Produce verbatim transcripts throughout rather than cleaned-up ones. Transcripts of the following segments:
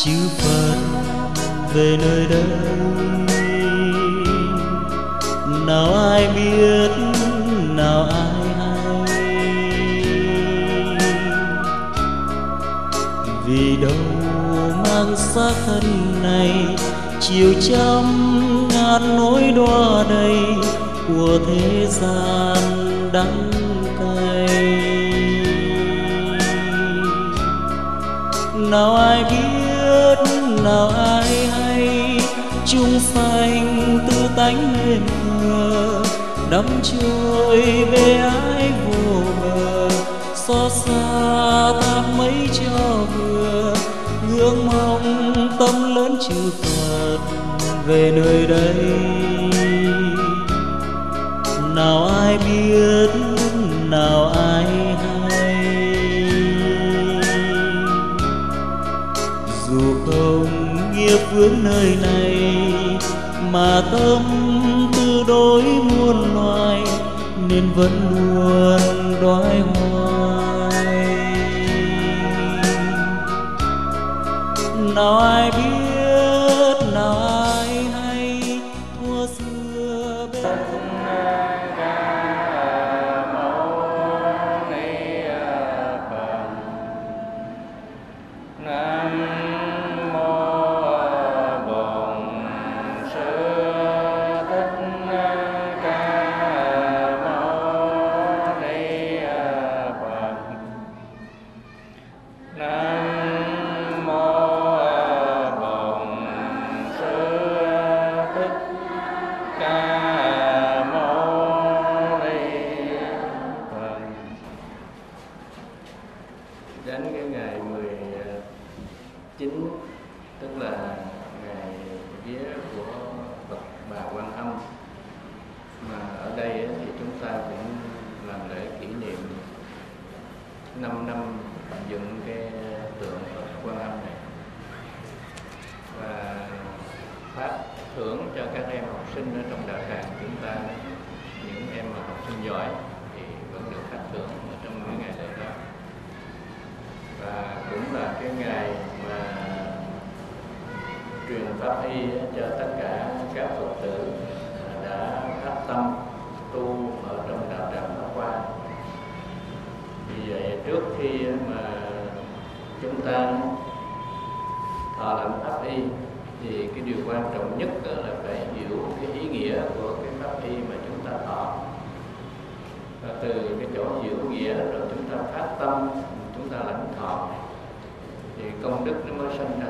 chư Phật về nơi đây. Nào ai biết, nào ai hay, vì đâu mang xác thân này chiều trăm ngàn nỗi đọa đầy của thế gian đắng cay. Nào ai biết, nào ai hay, chúng sanh tư tánh lên thờ đắm trôi về ái vô bờ. Xót xa thác mấy cho vừa, ngưỡng mong tâm lớn chư Phật về nơi đây. Nào ai biết, nào ai hay, dù không nghiệp vướng nơi này mà tâm tư đối muôn loài, nên vẫn luôn đoái hoài. Nào ai biết, nào ai hay, thuở xưa bên đến cái ngày mười chín, tức là ngày vía của Phật Bà Quan Âm, mà ở đây thì chúng ta cũng làm lễ kỷ niệm năm năm dựng cái tượng Phật Quan Âm này, và phát thưởng cho các em học sinh ở trong đạo tràng chúng ta. Những em mà học sinh giỏi thì vẫn được phát thưởng ở trong những ngày lễ đó, và cũng là cái ngày mà truyền pháp y cho tất cả các Phật tử đã phát tâm tu ở trong đạo tràng Pháp Hoa. Vì vậy trước khi mà chúng ta thọ lãnh pháp y thì cái điều quan trọng nhất là phải hiểu cái ý nghĩa của cái pháp y mà chúng ta thọ, và từ cái chỗ hiểu nghĩa rồi chúng ta phát tâm, chúng ta lãnh thọ thì công đức nó mới sinh ra.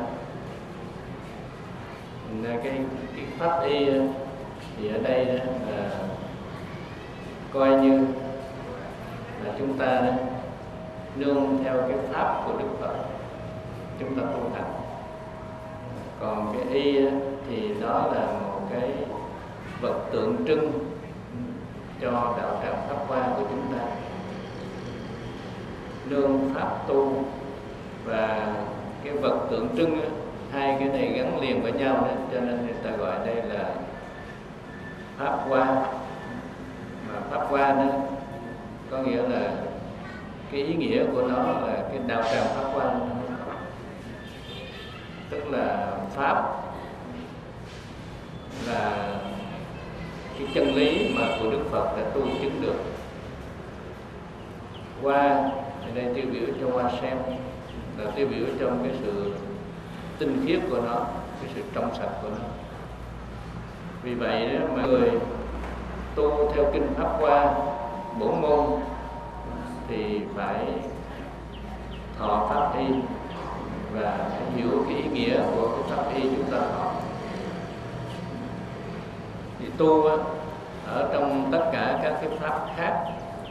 Nên cái, cái pháp y thì ở đây là coi như là chúng ta nương theo cái pháp của Đức Phật chúng ta tu hành. Còn cái y thì đó là một cái vật tượng trưng cho đạo tràng Pháp Hoa của chúng ta, nương pháp tu. Và cái vật tượng trưng, hai cái này gắn liền với nhau đó, cho nên người ta gọi đây là Pháp Hoa. Mà Pháp Hoa đó có nghĩa là cái ý nghĩa của nó là cái đạo tràng Pháp Hoa, tức là pháp là cái chân lý mà của Đức Phật đã tu chứng được. Hoa ở đây tiêu biểu cho hoa sen, là tiêu biểu trong cái sự tinh khiết của nó, cái sự trong sạch của nó. Vì vậy đó mà người tu theo kinh Pháp Hoa bổn môn thì phải thọ pháp y và phải hiểu cái ý nghĩa của cái pháp y chúng ta thọ. Thì tu ở trong tất cả các cái pháp khác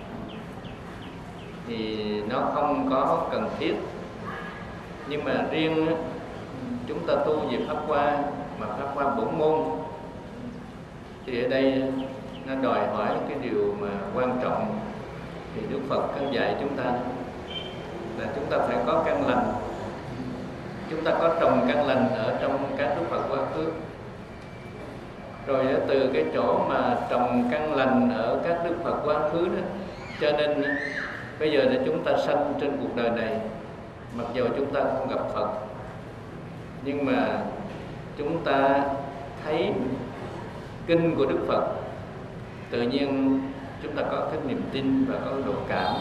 thì nó không có cần thiết, nhưng mà riêng chúng ta tu về Pháp Hoa mà Pháp Hoa bổn môn thì ở đây nó đòi hỏi cái điều mà quan trọng. Thì Đức Phật có dạy chúng ta là chúng ta phải có căn lành. Chúng ta có trồng căn lành ở trong các Đức Phật quá khứ, rồi từ cái chỗ mà trồng căn lành ở các Đức Phật quá khứ đó, cho nên bây giờ là chúng ta sanh trên cuộc đời này, mặc dù chúng ta không gặp Phật, nhưng mà chúng ta thấy kinh của Đức Phật, tự nhiên chúng ta có cái niềm tin và có độ cảm.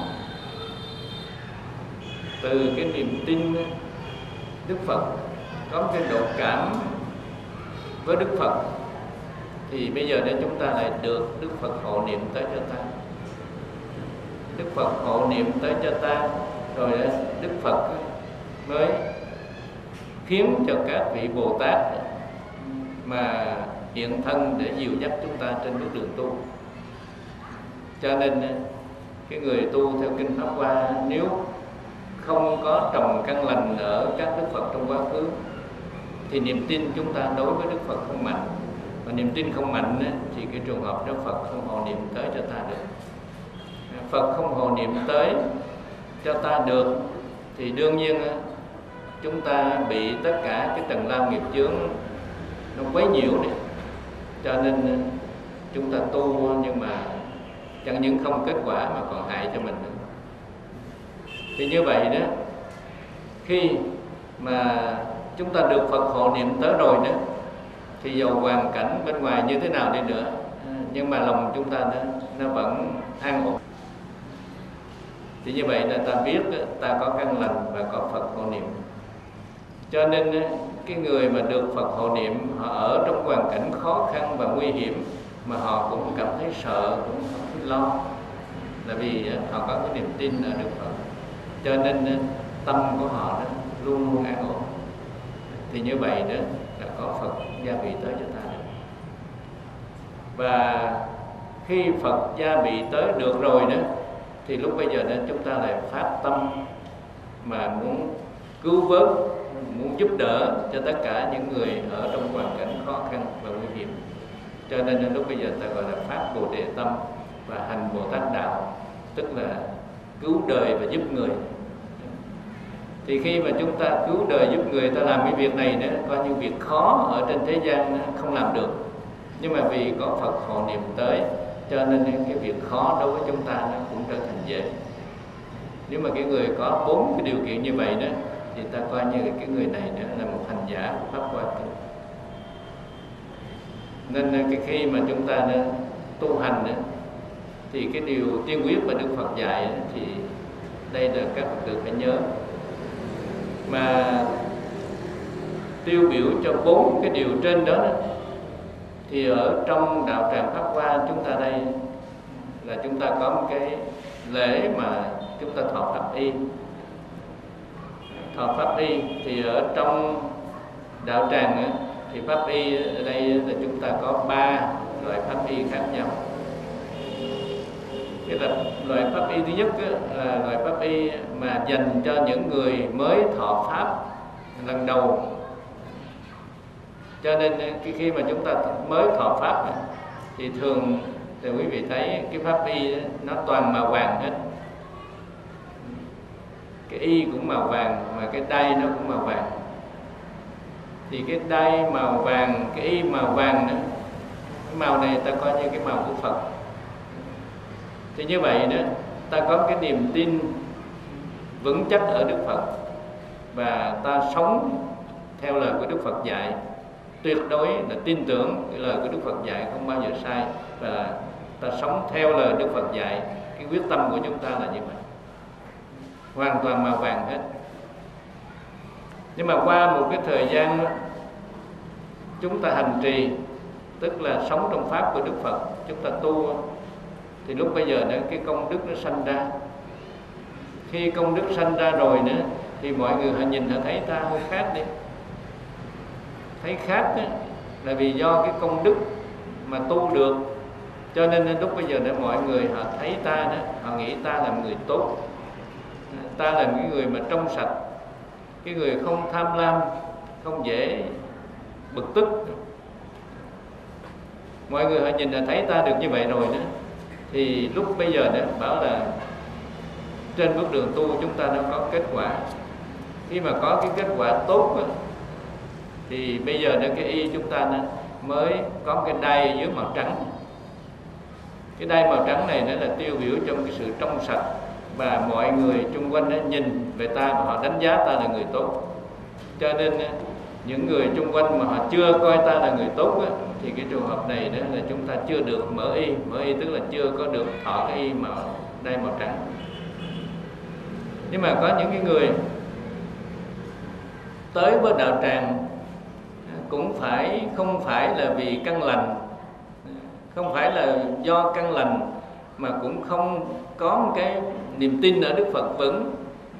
Từ cái niềm tin Đức Phật, có cái độ cảm với Đức Phật, thì bây giờ đây chúng ta lại được Đức Phật hộ niệm tới cho ta. Đức Phật hộ niệm tới cho ta, rồi Đức Phật mới khiến cho các vị Bồ Tát mà hiện thân để dìu dắt chúng ta trên bước đường tu. Cho nên cái người tu theo kinh Pháp Hoa, nếu không có trồng căn lành ở các Đức Phật trong quá khứ, thì niềm tin chúng ta đối với Đức Phật không mạnh. Và niềm tin không mạnh thì cái trường hợp Đức Phật không hộ niệm tới cho ta được. Phật không hộ niệm tới cho ta được thì đương nhiên chúng ta bị tất cả cái tầng lao nghiệp chướng nó quấy nhiễu này. Cho nên chúng ta tu nhưng mà chẳng những không kết quả mà còn hại cho mình nữa. Thì như vậy đó, khi mà chúng ta được Phật hộ niệm tới rồi đó, thì dầu hoàn cảnh bên ngoài như thế nào đi nữa, nhưng mà lòng chúng ta nó, nó vẫn an ổn. Thì như vậy là ta biết ta có căn lành và có Phật hộ niệm. Cho nên cái người mà được Phật hộ niệm, họ ở trong hoàn cảnh khó khăn và nguy hiểm mà họ cũng cảm thấy sợ, cũng cảm thấy lo, là vì họ có cái niềm tin ở Đức Phật. Cho nên tâm của họ đó luôn luôn an ổn. Thì như vậy đó là có Phật gia bị tới cho ta được. Và khi Phật gia bị tới được rồi đó, thì lúc bây giờ đó chúng ta lại phát tâm mà muốn cứu vớt, muốn giúp đỡ cho tất cả những người ở trong hoàn cảnh khó khăn và nguy hiểm. Cho nên lúc bây giờ ta gọi là phát Bồ Đề tâm và hành Bồ Tát đạo, tức là cứu đời và giúp người. Thì khi mà chúng ta cứu đời giúp người, ta làm cái việc này đó, coi như việc khó ở trên thế gian không làm được, nhưng mà vì có Phật hộ niệm tới, cho nên cái việc khó đối với chúng ta nó cũng trở thành dễ. Nếu mà cái người có bốn cái điều kiện như vậy đó, thì ta coi như cái người này đó là một hành giả của Pháp Hoa Kinh. Nên cái khi mà chúng ta đó, tu hành đó, thì cái điều tiên quyết mà Đức Phật dạy đó, thì đây là các Phật tử phải nhớ. Mà tiêu biểu cho bốn cái điều trên đó, đó thì ở trong đạo tràng Pháp Hoa chúng ta đây là chúng ta có một cái lễ mà chúng ta thọ Pháp Y. Thọ Pháp Y thì ở trong đạo tràng đó, thì Pháp Y ở đây là chúng ta có ba loại Pháp Y khác nhau. Cái là loại Pháp Y thứ nhất là loại Pháp Y mà dành cho những người mới thọ Pháp lần đầu. Cho nên cái khi mà chúng ta mới thọ Pháp thì thường thì quý vị thấy cái Pháp Y nó toàn màu vàng hết. Cái y cũng màu vàng mà cái đai nó cũng màu vàng. Thì cái đai màu vàng, cái y màu vàng nữa, cái màu này ta coi như cái màu của Phật. Thì như vậy đó, ta có cái niềm tin vững chắc ở Đức Phật và ta sống theo lời của Đức Phật dạy, tuyệt đối là tin tưởng cái lời của Đức Phật dạy không bao giờ sai, và ta sống theo lời Đức Phật dạy. Cái quyết tâm của chúng ta là như vậy, hoàn toàn màu vàng hết. Nhưng mà qua một cái thời gian chúng ta hành trì, tức là sống trong Pháp của Đức Phật, chúng ta tu, thì lúc bây giờ đó cái công đức nó sanh ra. Khi công đức sanh ra rồi nữa thì mọi người họ nhìn họ thấy ta hơi khác đi. Thấy khác đó, là vì do cái công đức mà tu được, cho nên lúc bây giờ đó mọi người họ thấy ta đó, họ nghĩ ta là người tốt, ta là cái người mà trong sạch, cái người không tham lam, không dễ bực tức. Mọi người họ nhìn là thấy ta được như vậy rồi đó, thì lúc bây giờ đó bảo là trên bước đường tu chúng ta đã có kết quả. Khi mà có cái kết quả tốt đó, thì bây giờ đó cái y chúng ta đó mới có cái đai dưới màu trắng. Cái đai màu trắng này nó là tiêu biểu trong cái sự trong sạch, và mọi người chung quanh đó nhìn về ta và họ đánh giá ta là người tốt. Cho nên những người chung quanh mà họ chưa coi ta là người tốt á, thì cái trường hợp này đó là chúng ta chưa được mở y. Mở y tức là chưa có được thọ cái y màu đai màu trắng. Nhưng mà có những cái người tới với đạo tràng cũng phải không phải là vì căn lành, không phải là do căn lành, mà cũng không có một cái niềm tin ở Đức Phật vững,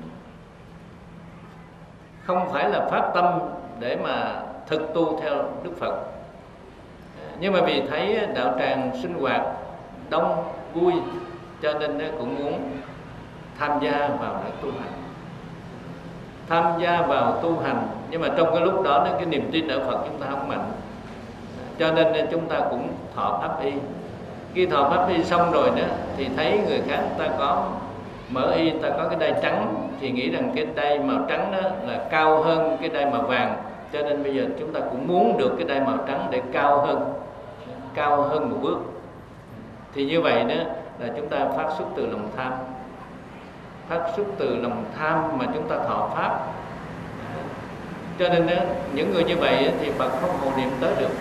không phải là phát tâm để mà thực tu theo Đức Phật. Nhưng mà vì thấy đạo tràng sinh hoạt đông vui, cho nên cũng muốn tham gia vào để tu hành, tham gia vào tu hành. Nhưng mà trong cái lúc đó cái niềm tin ở Phật chúng ta không mạnh, cho nên chúng ta cũng thọ pháp y. Khi thọ pháp y xong rồi đó thì thấy người khác ta có mở y, ta có cái đai trắng, thì nghĩ rằng cái đai màu trắng đó là cao hơn cái đai màu vàng, cho nên bây giờ chúng ta cũng muốn được cái đai màu trắng để cao hơn, cao hơn một bước. Thì như vậy đó là chúng ta phát xuất từ lòng tham, phát xuất từ lòng tham mà chúng ta thọ pháp. Cho nên đó, những người như vậy thì Phật không hộ niệm tới được.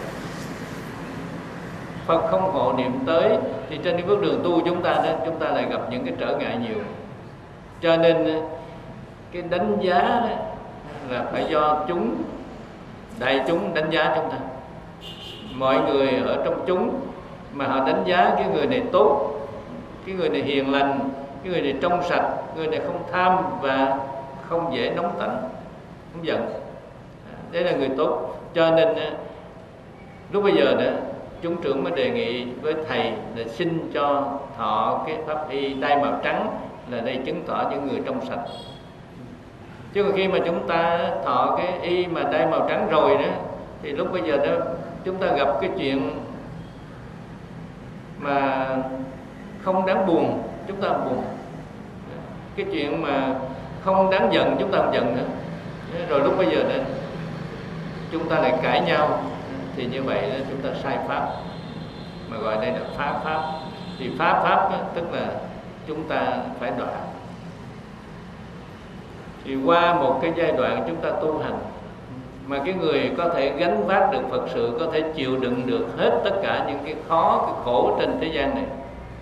Phật không hộ niệm tới thì trên cái bước đường tu chúng ta đó, chúng ta lại gặp những cái trở ngại nhiều. Cho nên cái đánh giá đó là phải do chúng, đại chúng đánh giá chúng ta. Mọi người ở trong chúng mà họ đánh giá cái người này tốt, cái người này hiền lành, cái người này trong sạch, người này không tham và không dễ nóng tánh, không giận. Đấy là người tốt. Cho nên lúc bây giờ đó chúng trưởng mới đề nghị với thầy là xin cho thọ cái pháp y đai màu trắng, là đây chứng tỏ những người trong sạch. Chứ còn khi mà chúng ta thọ cái y mà đai màu trắng rồi đó, thì lúc bây giờ đó chúng ta gặp cái chuyện mà không đáng buồn, chúng ta không buồn. Cái chuyện mà không đáng giận, chúng ta không giận nữa. Rồi lúc bây giờ đó chúng ta lại cãi nhau, thì như vậy đó chúng ta sai pháp, mà gọi đây là phá pháp. Thì phá pháp đó, tức là chúng ta phải đoạn. Thì qua một cái giai đoạn chúng ta tu hành mà cái người có thể gánh vác được Phật sự, có thể chịu đựng được hết tất cả những cái khó, cái khổ trên thế gian này,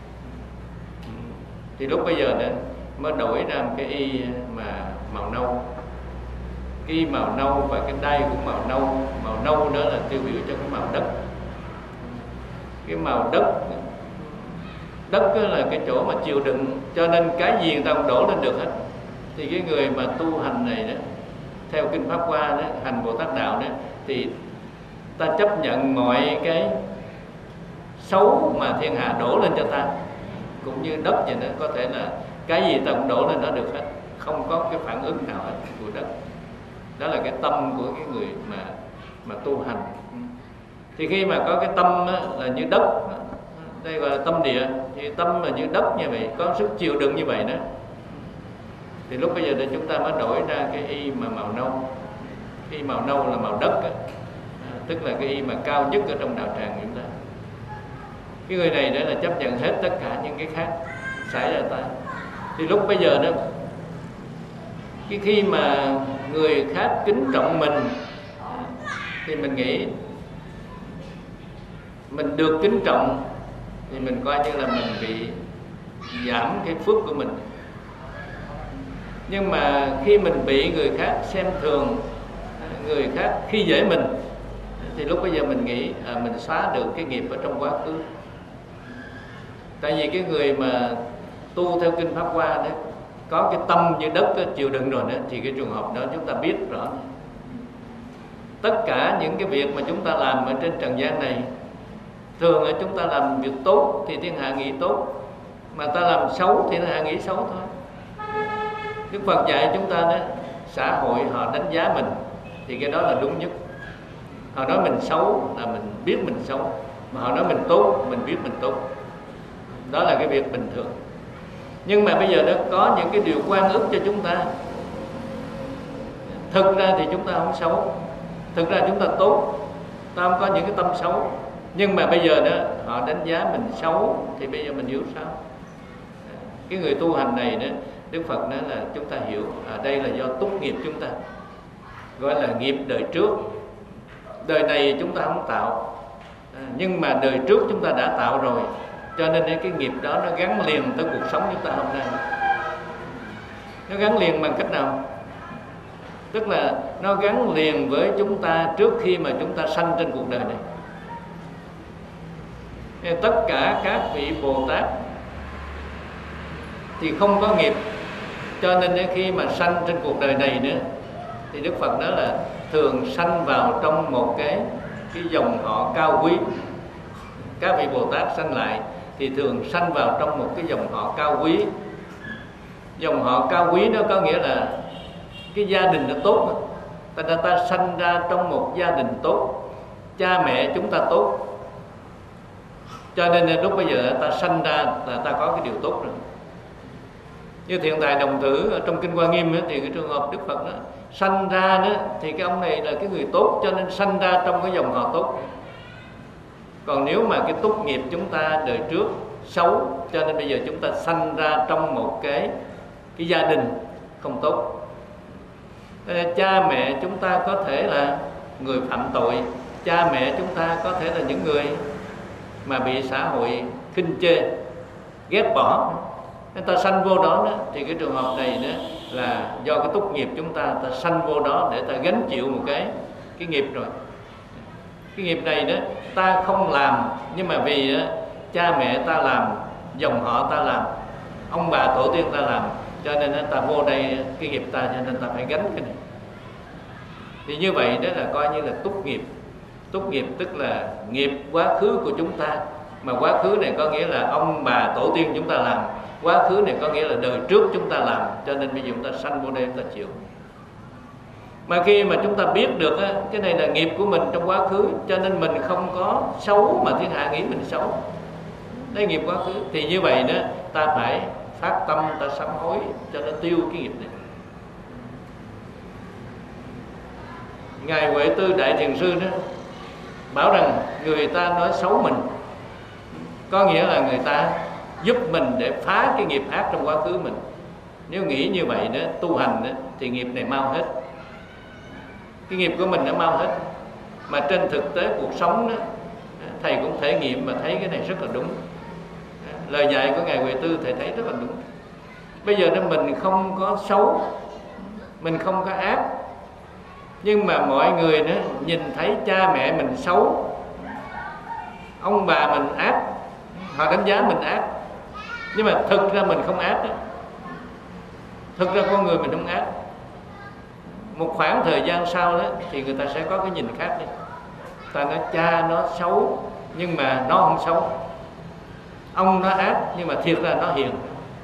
thì lúc bây giờ đó mới đổi ra một cái y mà màu nâu. Cái y màu nâu và cái đai cũng màu nâu. Màu nâu đó là tiêu biểu cho cái màu đất. Cái màu đất, đất là cái chỗ mà chịu đựng, cho nên cái gì người ta cũng đổ lên được hết. Thì cái người mà tu hành này đó, theo Kinh Pháp Hoa đó, hành Bồ Tát Đạo đó, thì ta chấp nhận mọi cái xấu mà thiên hạ đổ lên cho ta, cũng như đất vậy đó, có thể là cái gì ta cũng đổ lên đó được hết, không có cái phản ứng nào hết của đất. Đó là cái tâm của cái người mà mà tu hành. Thì khi mà có cái tâm á, là như đất, đây gọi là tâm địa, thì tâm là như đất như vậy, có sức chịu đựng như vậy đó, thì lúc bây giờ thì chúng ta mới đổi ra cái y mà màu nâu. Y màu nâu là màu đất á, tức là cái y mà cao nhất ở trong đạo tràng của chúng ta. Cái người này đó là chấp nhận hết tất cả những cái khác xảy ra ta. Thì lúc bây giờ đó, cái khi mà người khác kính trọng mình thì mình nghĩ mình được kính trọng, thì mình coi như là mình bị giảm cái phước của mình. Nhưng mà khi mình bị người khác xem thường, người khác khi dễ mình, thì lúc bây giờ mình nghĩ à, mình xóa được cái nghiệp ở trong quá khứ. Tại vì cái người mà tu theo Kinh Pháp Hoa đó, có cái tâm như đất đó, chịu đựng rồi đó, thì cái trường hợp đó chúng ta biết rõ. Tất cả những cái việc mà chúng ta làm ở trên trần gian này, thường là chúng ta làm việc tốt thì thiên hạ nghĩ tốt, mà ta làm xấu thì thiên hạ nghĩ xấu thôi. Đức Phật dạy chúng ta đó, xã hội họ đánh giá mình thì cái đó là đúng nhất. Họ nói mình xấu là mình biết mình xấu, mà họ nói mình tốt mình biết mình tốt. Đó là cái việc bình thường. Nhưng mà bây giờ đó có những cái điều quan ức cho chúng ta. Thực ra thì chúng ta không xấu, thực ra chúng ta tốt, ta không có những cái tâm xấu. Nhưng mà bây giờ đó họ đánh giá mình xấu, thì bây giờ mình hiểu sao? Cái người tu hành này đó, Đức Phật nói là chúng ta hiểu à, đây là do túc nghiệp chúng ta. gọi là nghiệp đời trước. Đời này chúng ta không tạo, à, nhưng mà đời trước chúng ta đã tạo rồi, cho nên cái nghiệp đó nó gắn liền tới cuộc sống chúng ta hôm nay. Nó gắn liền bằng cách nào? Tức là nó gắn liền với chúng ta trước khi mà chúng ta sanh trên cuộc đời này. Nên tất cả các vị Bồ Tát thì không có nghiệp, cho nên khi mà sanh trên cuộc đời này nữa thì Đức Phật nói là thường sanh vào trong một cái cái dòng họ cao quý. Các vị Bồ Tát sanh lại thì thường sanh vào trong một cái dòng họ cao quý. Dòng họ cao quý đó có nghĩa là cái gia đình nó tốt. Ta ta, ta sanh ra trong một gia đình tốt, cha mẹ chúng ta tốt, cho nên lúc bây giờ ta sanh ra là ta có cái điều tốt rồi. Như Thiện Tài Đồng Tử ở trong Kinh Hoa Nghiêm ấy, thì cái trường hợp Đức Phật đó sanh ra đó, thì cái ông này là cái người tốt, cho nên sanh ra trong cái dòng họ tốt. Còn nếu mà cái túc nghiệp chúng ta đời trước xấu, cho nên bây giờ chúng ta sanh ra trong một cái cái gia đình không tốt. Cha mẹ chúng ta có thể là người phạm tội, cha mẹ chúng ta có thể là những người mà bị xã hội khinh chê, ghét bỏ. Người ta sanh vô đó, đó thì cái trường hợp này đó là do cái túc nghiệp chúng ta ta sanh vô đó để ta gánh chịu một cái cái nghiệp rồi. Cái nghiệp này đó ta không làm, nhưng mà vì đó, cha mẹ ta làm, dòng họ ta làm, ông bà tổ tiên ta làm, cho nên đó, ta vô đây cái nghiệp ta, cho nên ta phải gánh cái này. Thì như vậy đó là coi như là túc nghiệp. Túc nghiệp tức là nghiệp quá khứ của chúng ta, mà quá khứ này có nghĩa là ông bà tổ tiên chúng ta làm, quá khứ này có nghĩa là đời trước chúng ta làm, cho nên bây giờ chúng ta sanh vô đây chúng ta chịu. Mà khi mà chúng ta biết được á, cái này là nghiệp của mình trong quá khứ, cho nên mình không có xấu mà thiên hạ nghĩ mình xấu, đây nghiệp quá khứ, thì như vậy đó ta phải phát tâm, ta sám hối cho nó tiêu cái nghiệp này. Ngài Huệ Tư Đại Thiền Sư đó bảo rằng người ta nói xấu mình có nghĩa là người ta giúp mình để phá cái nghiệp ác trong quá khứ mình. Nếu nghĩ như vậy đó, tu hành đó, thì nghiệp này mau hết, cái nghiệp của mình nó mau hết. Mà trên thực tế cuộc sống đó, thầy cũng thể nghiệm và thấy cái này rất là đúng. Lời dạy của Ngài Huệ Tư thầy thấy rất là đúng. Bây giờ đó mình không có xấu, mình không có ác, nhưng mà mọi người đó nhìn thấy cha mẹ mình xấu, ông bà mình ác, họ đánh giá mình ác, nhưng mà thực ra mình không ác đó. Thực ra con người mình không ác. Một khoảng thời gian sau đó thì người ta sẽ có cái nhìn khác đi. Ta nói cha nó xấu nhưng mà nó không xấu, ông nó ác nhưng mà thiệt ra nó hiền.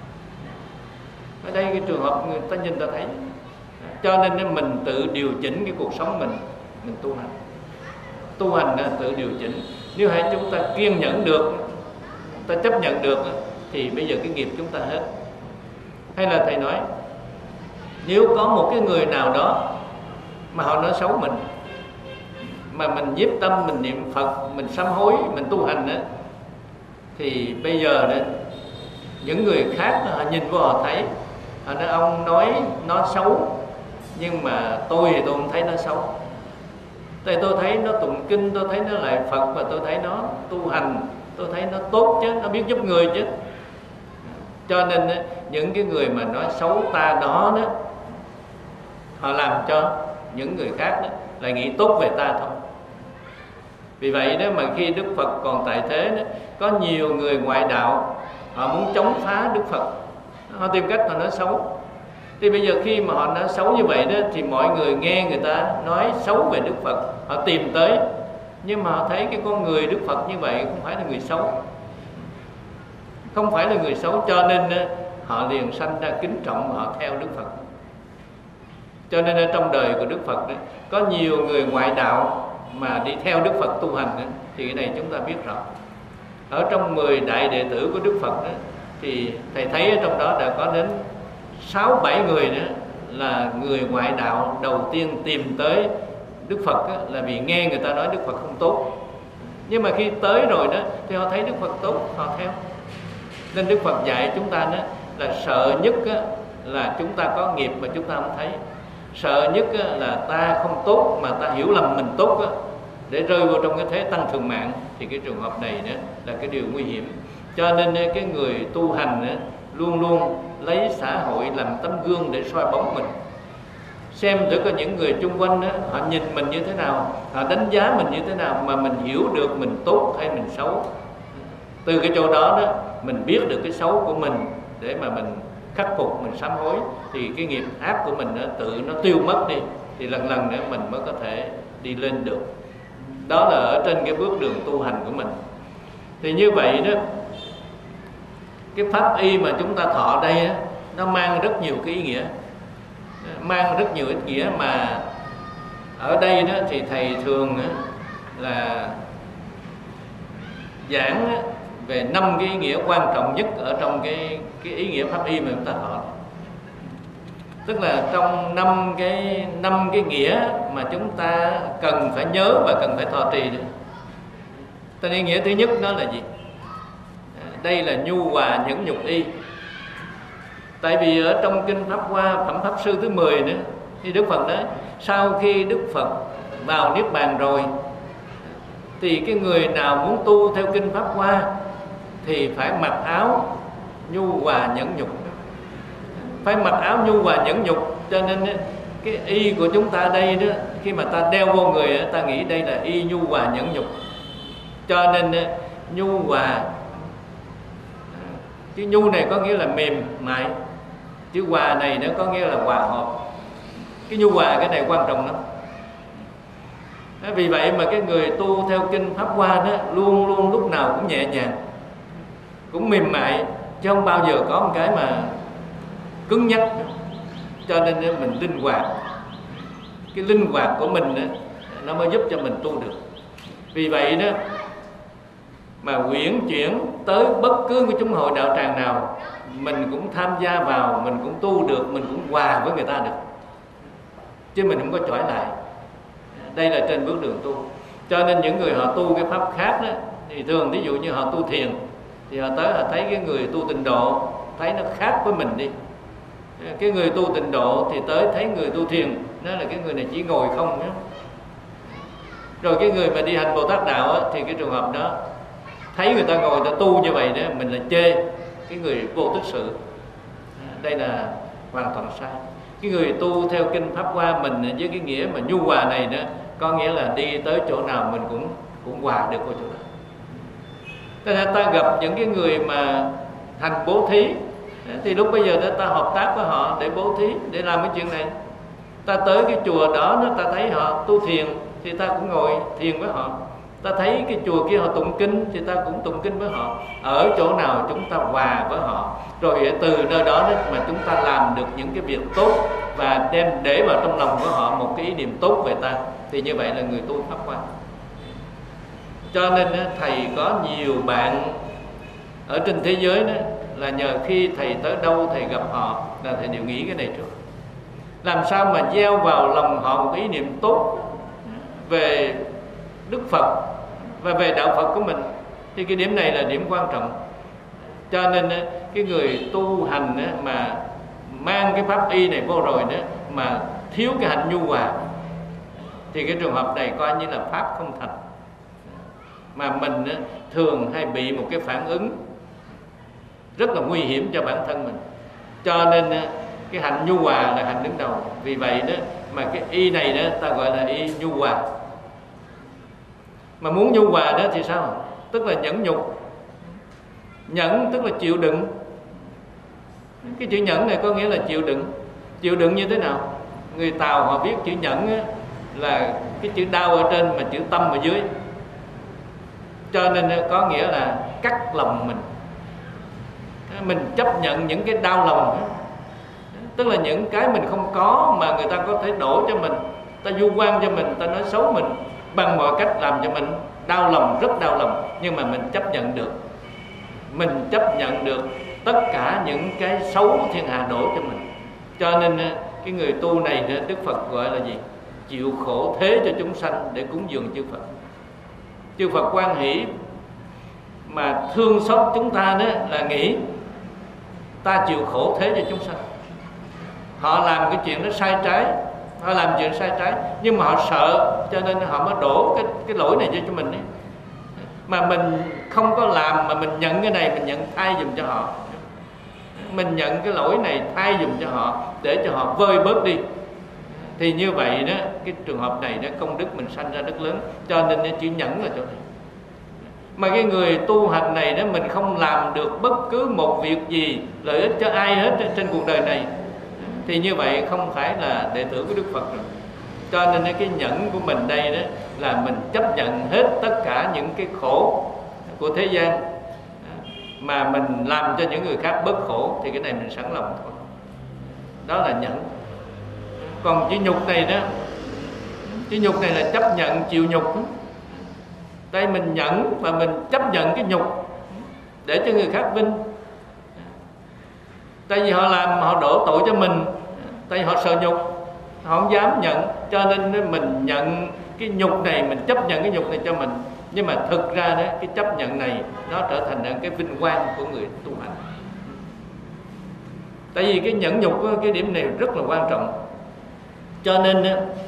Ở đây cái trường hợp người ta nhìn ta thấy. Cho nên mình tự điều chỉnh cái cuộc sống mình, mình tu hành. Tu hành là tự điều chỉnh. Nếu hãy chúng ta kiên nhẫn được, ta chấp nhận được, thì bây giờ cái nghiệp chúng ta hết. Hay là thầy nói, nếu có một cái người nào đó mà họ nói xấu mình, mà mình nhiếp tâm, mình niệm Phật, mình sám hối, mình tu hành đó, thì bây giờ đó, những người khác họ nhìn vô họ thấy, họ nói ông nói nó xấu, nhưng mà tôi thì tôi không thấy nó xấu. Tại tôi thấy nó tụng kinh, tôi thấy nó lại Phật, và tôi thấy nó tu hành, tôi thấy nó tốt chứ, nó biết giúp người chứ. Cho nên những cái người mà nói xấu ta đó đó, họ làm cho những người khác đó lại nghĩ tốt về ta thôi. Vì vậy đó mà khi Đức Phật còn tại thế đó, có nhiều người ngoại đạo họ muốn chống phá Đức Phật, họ tìm cách họ nói xấu. Thì bây giờ khi mà họ nói xấu như vậy đó, thì mọi người nghe người ta nói xấu về Đức Phật, họ tìm tới, nhưng mà họ thấy cái con người Đức Phật như vậy không phải là người xấu, không phải là người xấu, cho nên họ liền sanh ra kính trọng, họ theo Đức Phật. Cho nên ở trong đời của Đức Phật đó, có nhiều người ngoại đạo mà đi theo Đức Phật tu hành đó, thì cái này chúng ta biết rõ. Ở trong mười đại đệ tử của Đức Phật đó, thì thầy thấy ở trong đó đã có đến sáu bảy người nữa là người ngoại đạo đầu tiên tìm tới Đức Phật đó, là vì nghe người ta nói Đức Phật không tốt. Nhưng mà khi tới rồi đó thì họ thấy Đức Phật tốt, họ theo. Nên Đức Phật dạy chúng ta đó là sợ nhất đó, là chúng ta có nghiệp mà chúng ta không thấy. sợ nhất là ta không tốt mà ta hiểu lầm mình tốt để rơi vào trong cái thế tăng thường mạng, thì cái trường hợp này là cái điều nguy hiểm. Cho nên cái người tu hành luôn luôn lấy xã hội làm tấm gương để soi bóng mình, xem thử có những người chung quanh đó, họ nhìn mình như thế nào, họ đánh giá mình như thế nào, mà mình hiểu được mình tốt hay mình xấu. Từ cái chỗ đó đó mình biết được cái xấu của mình để mà mình khắc phục, mình sám hối, thì cái nghiệp ác của mình nó tự nó tiêu mất đi, thì lần lần nữa mình mới có thể đi lên được. Đó là ở trên cái bước đường tu hành của mình. Thì như vậy đó, cái pháp y mà chúng ta thọ đây á, nó mang rất nhiều cái ý nghĩa, mang rất nhiều ý nghĩa. Mà ở đây đó thì thầy thường á, là giảng á, về năm cái ý nghĩa quan trọng nhất ở trong cái cái ý nghĩa pháp y mà chúng ta thọ. Tức là trong năm cái năm cái nghĩa mà chúng ta cần phải nhớ và cần phải thọ trì đó. Tên ý nghĩa thứ nhất đó là gì? Đây là nhu hòa nhẫn nhục y. Tại vì ở trong kinh Pháp Hoa Phẩm Pháp Sư thứ mười nữa, thì Đức Phật nói sau khi Đức Phật vào Niết Bàn rồi, thì cái người nào muốn tu theo kinh Pháp Hoa thì phải mặc áo nhu hòa nhẫn nhục, phải mặc áo nhu hòa nhẫn nhục. Cho nên cái y của chúng ta đây đó, khi mà ta đeo vô người, ta nghĩ đây là y nhu hòa nhẫn nhục. Cho nên nhu hòa, chữ nhu này có nghĩa là mềm mại, chữ hòa này nó có nghĩa là hòa hợp. Cái nhu hòa cái này quan trọng lắm. Vì vậy mà cái người tu theo kinh Pháp Hoa đó luôn luôn lúc nào cũng nhẹ nhàng, cũng mềm mại, chứ không bao giờ có một cái mà cứng nhắc. Cho nên mình linh hoạt, cái linh hoạt của mình đó, nó mới giúp cho mình tu được. Vì vậy đó mà quyển chuyển tới bất cứ cái chúng hội đạo tràng nào, mình cũng tham gia vào, mình cũng tu được, mình cũng hòa với người ta được, chứ mình không có chỏi lại. Đây là trên bước đường tu. Cho nên những người họ tu cái pháp khác đó, thì thường ví dụ như họ tu thiền, thì họ tới họ thấy cái người tu tịnh độ, thấy nó khác với mình đi. Cái người tu tịnh độ thì tới thấy người tu thiền, nó là cái người này chỉ ngồi không nhé. Rồi cái người mà đi hành Bồ Tát đạo á, thì cái trường hợp đó thấy người ta ngồi, người ta tu như vậy đó, mình là chê cái người vô tích sự. Đây là hoàn toàn sai. Cái người tu theo kinh Pháp Hoa mình với cái nghĩa mà nhu hòa này đó, có nghĩa là đi tới chỗ nào mình cũng cũng hòa được vào chỗ đó. Thế nên ta gặp những cái người mà thành bố thí, thì lúc bây giờ đó ta hợp tác với họ để bố thí, để làm cái chuyện này. Ta tới cái chùa đó, nó ta thấy họ tu thiền thì ta cũng ngồi thiền với họ. Ta thấy cái chùa kia họ tụng kinh thì ta cũng tụng kinh với họ. Ở chỗ nào chúng ta hòa với họ, rồi từ nơi đó mà chúng ta làm được những cái việc tốt và đem để vào trong lòng của họ một cái ý niệm tốt về ta, thì như vậy là người tu Pháp Hoa. Cho nên thầy có nhiều bạn ở trên thế giới đó, là nhờ khi thầy tới đâu thầy gặp họ là thầy đều nghĩ cái này trước. Làm sao mà gieo vào lòng họ một ý niệm tốt về Đức Phật và về đạo Phật của mình, thì cái điểm này là điểm quan trọng. Cho nên cái người tu hành mà mang cái pháp y này vô rồi đó, mà thiếu cái hạnh nhu hòa, thì cái trường hợp này coi như là pháp không thành. Mà mình thường hay bị một cái phản ứng rất là nguy hiểm cho bản thân mình. Cho nên cái hạnh nhu hòa là hạnh đứng đầu. Vì vậy đó mà cái y này đó ta gọi là y nhu hòa. Mà muốn nhu hòa đó thì sao? Tức là nhẫn nhục. Nhẫn tức là chịu đựng. Cái chữ nhẫn này có nghĩa là chịu đựng. Chịu đựng như thế nào? Người Tàu họ viết chữ nhẫn á, là cái chữ đau ở trên mà chữ tâm ở dưới. Cho nên có nghĩa là cắt lòng mình. Mình chấp nhận những cái đau lòng đó. Tức là những cái mình không có mà người ta có thể đổ cho mình, ta vu oan cho mình, ta nói xấu mình bằng mọi cách làm cho mình đau lòng, rất đau lòng. Nhưng mà mình chấp nhận được. Mình chấp nhận được tất cả những cái xấu thiên hạ đổ cho mình. Cho nên cái người tu này Đức Phật gọi là gì? Chịu khổ thế cho chúng sanh để cúng dường chư Phật. Chư Phật hoan hỷ mà thương xót chúng ta đó là nghĩ ta chịu khổ thế cho chúng sanh. Họ làm cái chuyện đó sai trái, họ làm chuyện sai trái, nhưng mà họ sợ cho nên họ mới đổ cái cái lỗi này cho mình ấy. Mà mình không có làm mà mình nhận cái này, mình nhận thay giùm cho họ, mình nhận cái lỗi này thay giùm cho họ để cho họ vơi bớt đi, thì như vậy đó, cái trường hợp này đó, công đức mình sanh ra rất lớn. Cho nên chữ nhẫn là chỗ này. Mà cái người tu hành này đó, mình không làm được bất cứ một việc gì lợi ích cho ai hết trên cuộc đời này, thì như vậy không phải là đệ tử của Đức Phật rồi. Cho nên cái nhẫn của mình đây đó là mình chấp nhận hết tất cả những cái khổ của thế gian, mà mình làm cho những người khác bớt khổ, thì cái này mình sẵn lòng thôi. Đó là nhẫn. Còn chữ nhục này đó, chữ nhục này là chấp nhận chịu nhục. Đây mình nhẫn và mình chấp nhận cái nhục để cho người khác vinh. Tại vì họ làm họ đổ tội cho mình, tại vì họ sợ nhục, họ không dám nhận, cho nên mình nhận cái nhục này, mình chấp nhận cái nhục này cho mình. Nhưng mà thực ra đó, cái chấp nhận này nó trở thành cái vinh quang của người tu hành. Tại vì cái nhẫn nhục, cái điểm này rất là quan trọng. Cho nên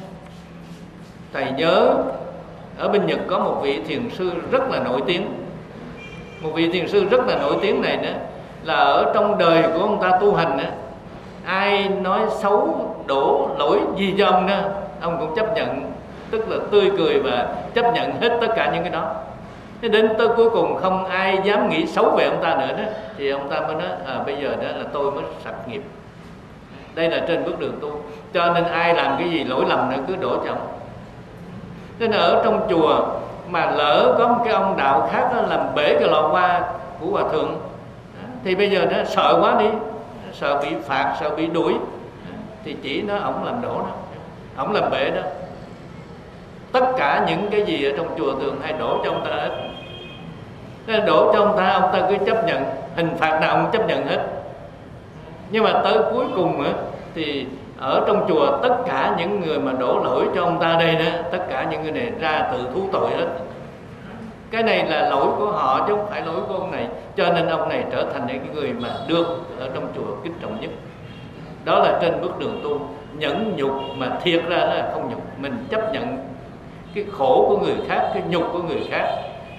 thầy nhớ ở bên Nhật có một vị thiền sư rất là nổi tiếng. Một vị thiền sư rất là nổi tiếng này đó, là ở trong đời của ông ta tu hành đó, ai nói xấu đổ lỗi gì cho ông đó, ông cũng chấp nhận, tức là tươi cười và chấp nhận hết tất cả những cái đó. Thế đến tới cuối cùng không ai dám nghĩ xấu về ông ta nữa đó, thì ông ta mới nói à, bây giờ đó là tôi mới sạch nghiệp. Đây là trên bước đường tu. Cho nên ai làm cái gì lỗi lầm nữa cứ đổ cho ông. Nên ở trong chùa mà lỡ có một cái ông đạo khác đó làm bể cái lò hoa của hòa thượng, thì bây giờ nó sợ quá đi, sợ bị phạt, sợ bị đuổi, thì chỉ nó ổng làm đổ đó, ổng làm bể đó. Tất cả những cái gì ở trong chùa thường hay đổ cho ông ta hết. Nên đổ cho ông ta, ông ta cứ chấp nhận, hình phạt nào ông chấp nhận hết. Nhưng mà tới cuối cùng á, thì ở trong chùa tất cả những người mà đổ lỗi cho ông ta đây đó, tất cả những người này ra tự thú tội hết. Cái này là lỗi của họ chứ không phải lỗi của ông này. Cho nên ông này trở thành những người mà được ở trong chùa kính trọng nhất. Đó là trên bước đường tu. Nhẫn nhục mà thiệt ra là không nhục. Mình chấp nhận cái khổ của người khác, cái nhục của người khác,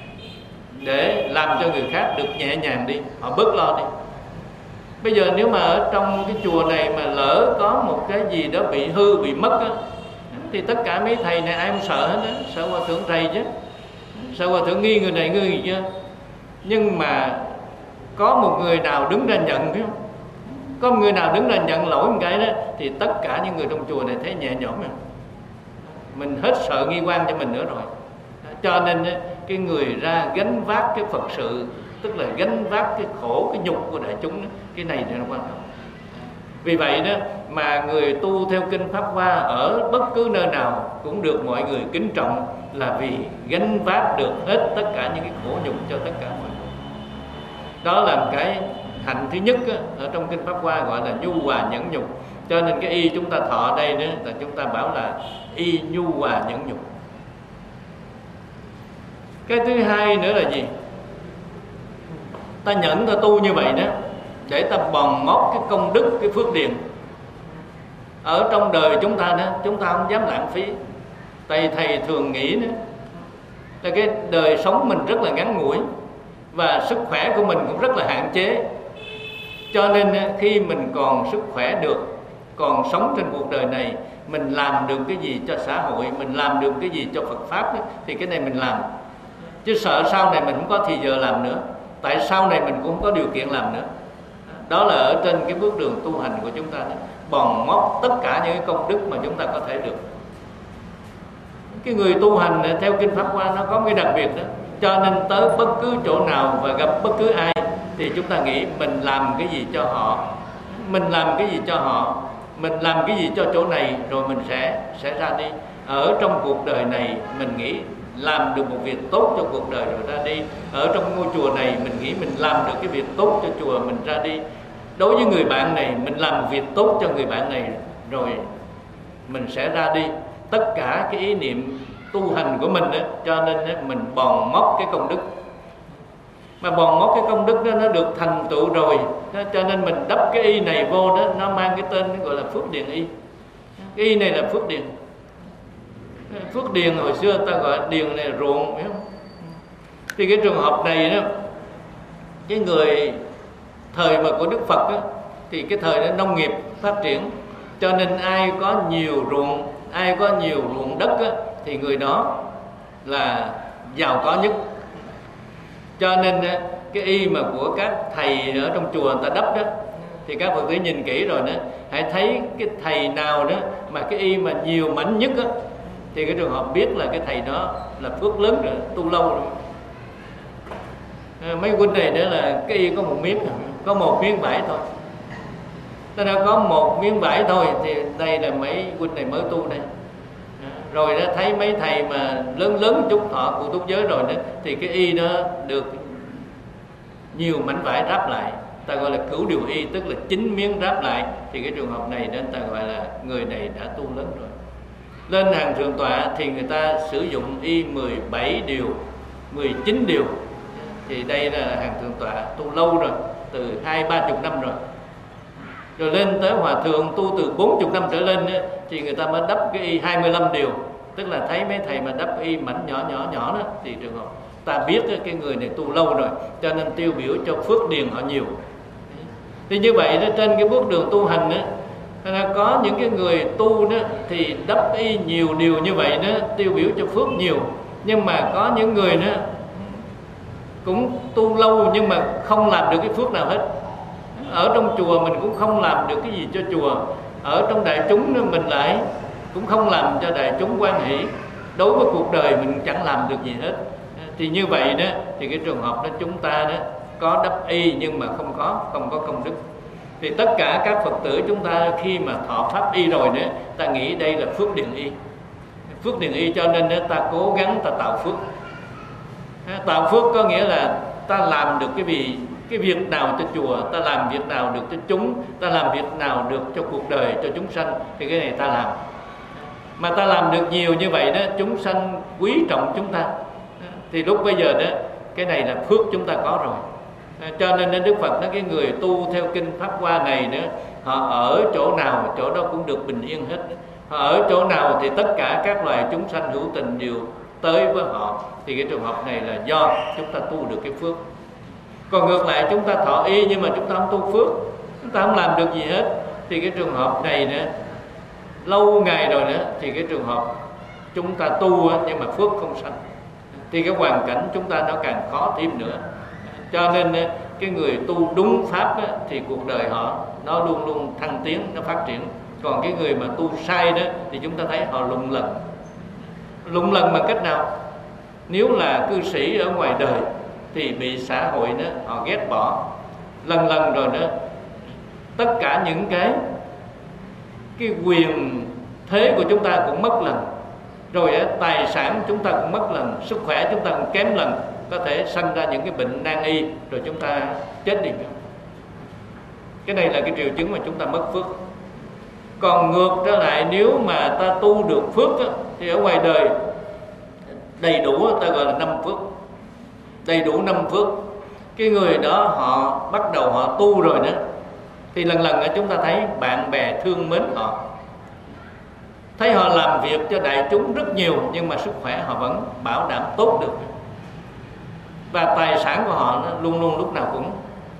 để làm cho người khác được nhẹ nhàng đi, họ bớt lo đi. Bây giờ nếu mà ở trong cái chùa này mà lỡ có một cái gì đó bị hư, bị mất á, thì tất cả mấy thầy này ai không sợ hết á. Sợ hòa thượng thầy chứ, sợ hòa thượng nghi người này nghi người kia. Nhưng mà có một người nào đứng ra nhận, phải không? Có một người nào đứng ra nhận lỗi một cái đó, thì tất cả những người trong chùa này thấy nhẹ nhõm rồi. Mình hết sợ nghi quan cho mình nữa rồi. Cho nên cái người ra gánh vác cái Phật sự, tức là gánh vác cái khổ, cái nhục của đại chúng, cái này thì nó quan trọng. Vì vậy đó mà người tu theo kinh Pháp Hoa ở bất cứ nơi nào cũng được mọi người kính trọng, là vì gánh vác được hết tất cả những cái khổ nhục cho tất cả mọi người. Đó là một cái hạnh thứ nhất đó, ở trong kinh Pháp Hoa gọi là nhu hòa nhẫn nhục. Cho nên cái y chúng ta thọ ở đây đó là chúng ta bảo là y nhu hòa nhẫn nhục. Cái thứ hai nữa là gì? Ta nhẫn ta tu như vậy đó, để ta bòn mót cái công đức, cái phước điền ở trong đời chúng ta đó. Chúng ta không dám lãng phí. Tại thầy thường nghĩ đó là cái đời sống mình rất là ngắn ngủi, và sức khỏe của mình cũng rất là hạn chế. Cho nên khi mình còn sức khỏe được, còn sống trên cuộc đời này, mình làm được cái gì cho xã hội, mình làm được cái gì cho Phật Pháp đó, thì cái này mình làm. Chứ sợ sau này mình không có thì giờ làm nữa, tại sau này mình cũng không có điều kiện làm nữa. Đó là ở trên cái bước đường tu hành của chúng ta đó, bòn mót tất cả những cái công đức mà chúng ta có thể được. Cái người tu hành theo kinh Pháp Hoa nó có cái đặc biệt đó. Cho nên tới bất cứ chỗ nào và gặp bất cứ ai, thì chúng ta nghĩ mình làm cái gì cho họ, mình làm cái gì cho họ, mình làm cái gì cho chỗ này, rồi mình sẽ sẽ ra đi. Ở trong cuộc đời này mình nghĩ làm được một việc tốt cho cuộc đời rồi ra đi. Ở trong ngôi chùa này mình nghĩ mình làm được cái việc tốt cho chùa, mình ra đi. Đối với người bạn này mình làm việc tốt cho người bạn này, rồi mình sẽ ra đi. Tất cả cái ý niệm tu hành của mình đó, cho nên đó, mình bòn mót cái công đức. Mà bòn mót cái công đức đó nó được thành tựu rồi đó, cho nên mình đắp cái y này vô đó, nó mang cái tên gọi là phước điền y. Cái y này là phước điền. Phước điền hồi xưa ta gọi điền này là ruộng, hiểu không? Thì cái trường hợp này đó, cái người thời mà của Đức Phật đó, thì cái thời đó nông nghiệp phát triển, cho nên ai có nhiều ruộng, ai có nhiều ruộng đất đó, thì người đó là giàu có nhất. Cho nên cái y mà của các thầy ở trong chùa người ta đắp đó, thì các Phật tử nhìn kỹ rồi đó, hãy thấy cái thầy nào đó mà cái y mà nhiều mảnh nhất đó, thì cái trường hợp biết là cái thầy đó là phước lớn rồi, tu lâu rồi. À, mấy huynh này nữa là cái y có một miếng, có một miếng vải thôi. Ta đã có một miếng vải thôi, thì đây là mấy huynh này mới tu đây. À, rồi đó thấy mấy thầy mà lớn lớn chút thọ của túc giới rồi đó, thì cái y đó được nhiều mảnh vải ráp lại, ta gọi là cửu điều y, tức là chín miếng ráp lại. Thì cái trường hợp này đó ta gọi là người này đã tu lớn rồi. Lên hàng thượng tọa thì người ta sử dụng y mười bảy điều, mười chín điều. Thì đây là hàng thượng tọa tu lâu rồi, từ hai ba chục năm rồi. Rồi lên tới hòa thượng tu từ bốn chục năm trở lên ấy, thì người ta mới đắp cái y hai mươi lăm điều. Tức là thấy mấy thầy mà đắp y mảnh nhỏ nhỏ nhỏ đó, thì trường hợp ta biết cái người này tu lâu rồi, cho nên tiêu biểu cho phước điền họ nhiều. Thì như vậy đó, trên cái bước đường tu hành đó, có những cái người tu đó thì đắp y nhiều điều như vậy đó, tiêu biểu cho phước nhiều. Nhưng mà có những người đó cũng tu lâu nhưng mà không làm được cái phước nào hết. Ở trong chùa mình cũng không làm được cái gì cho chùa, ở trong đại chúng đó mình lại cũng không làm cho đại chúng hoan hỷ. Đối với cuộc đời mình chẳng làm được gì hết. Thì như vậy đó, thì cái trường hợp đó chúng ta đó có đắp y nhưng mà không có không có công đức. Thì tất cả các Phật tử chúng ta khi mà thọ pháp y rồi nữa, ta nghĩ đây là phước điền y. Phước điền y cho nên đó, ta cố gắng ta tạo phước. Tạo phước có nghĩa là ta làm được cái gì, cái việc nào cho chùa, ta làm việc nào được cho chúng, ta làm việc nào được cho cuộc đời, cho chúng sanh, thì cái này ta làm. Mà ta làm được nhiều như vậy đó, chúng sanh quý trọng chúng ta, thì lúc bây giờ đó, cái này là phước chúng ta có rồi. Cho nên Đức Phật nói cái người tu theo kinh Pháp Hoa này nữa, họ ở chỗ nào chỗ đó cũng được bình yên hết. Họ ở chỗ nào thì tất cả các loài chúng sanh hữu tình đều tới với họ. Thì cái trường hợp này là do chúng ta tu được cái phước. Còn ngược lại chúng ta thọ y nhưng mà chúng ta không tu phước, chúng ta không làm được gì hết, thì cái trường hợp này nữa, lâu ngày rồi nữa, thì cái trường hợp chúng ta tu nhưng mà phước không sanh, thì cái hoàn cảnh chúng ta nó càng khó thêm nữa. Cho nên cái người tu đúng pháp á, thì cuộc đời họ nó luôn luôn thăng tiến, nó phát triển. Còn cái người mà tu sai đó thì chúng ta thấy họ lụng lần. Lụng lần bằng cách nào? Nếu là cư sĩ ở ngoài đời thì bị xã hội đó họ ghét bỏ. Lần lần rồi đó, tất cả những cái cái quyền thế của chúng ta cũng mất lần. Rồi tài sản chúng ta cũng mất lần, sức khỏe chúng ta cũng kém lần, có thể sanh ra những cái bệnh nan y, rồi chúng ta chết đi. Cái này là cái triệu chứng mà chúng ta mất phước. Còn ngược trở lại, nếu mà ta tu được phước á, thì ở ngoài đời đầy đủ, ta gọi là năm phước. Đầy đủ năm phước. Cái người đó họ bắt đầu họ tu rồi đó, thì lần lần chúng ta thấy bạn bè thương mến họ, thấy họ làm việc cho đại chúng rất nhiều, nhưng mà sức khỏe họ vẫn bảo đảm tốt được. Và tài sản của họ nó luôn luôn lúc nào cũng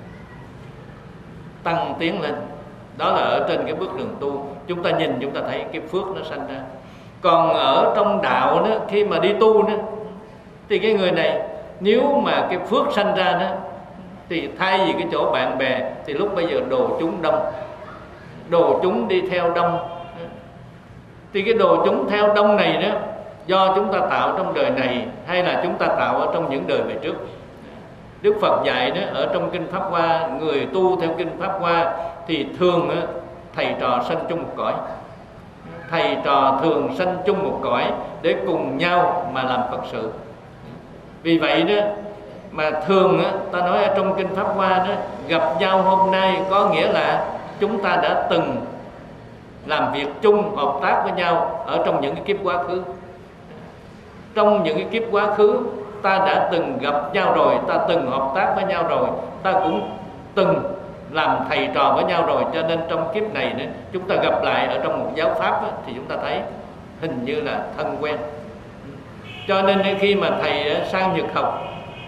tăng tiến lên. Đó là ở trên cái bước đường tu, chúng ta nhìn chúng ta thấy cái phước nó sanh ra. Còn ở trong đạo đó, khi mà đi tu đó, thì cái người này nếu mà cái phước sanh ra đó, thì thay vì cái chỗ bạn bè, thì lúc bây giờ đồ chúng đông, đồ chúng đi theo đông. Thì cái đồ chúng theo đông này đó, do chúng ta tạo trong đời này hay là chúng ta tạo ở trong những đời về trước. Đức Phật dạy đó, ở trong kinh Pháp Hoa, người tu theo kinh Pháp Hoa thì thường đó, thầy trò sanh chung một cõi. Thầy trò thường sanh chung một cõi để cùng nhau mà làm Phật sự. Vì vậy đó mà thường đó, ta nói ở trong kinh Pháp Hoa đó, gặp nhau hôm nay có nghĩa là chúng ta đã từng làm việc chung, hợp tác với nhau ở trong những cái kiếp quá khứ. Trong những cái kiếp quá khứ ta đã từng gặp nhau rồi, ta từng hợp tác với nhau rồi, ta cũng từng làm thầy trò với nhau rồi, cho nên trong kiếp này nữa, chúng ta gặp lại ở trong một giáo pháp đó, thì chúng ta thấy hình như là thân quen. Cho nên khi mà thầy sang Nhật học,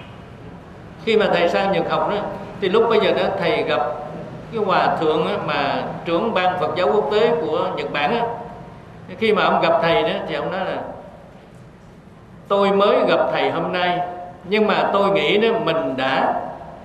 khi mà thầy sang Nhật học đó, thì lúc bây giờ đó thầy gặp cái hòa thượng đó, mà trưởng ban Phật giáo quốc tế của Nhật Bản đó. Khi mà ông gặp thầy đó thì ông nói là tôi mới gặp thầy hôm nay, nhưng mà tôi nghĩ đó mình đã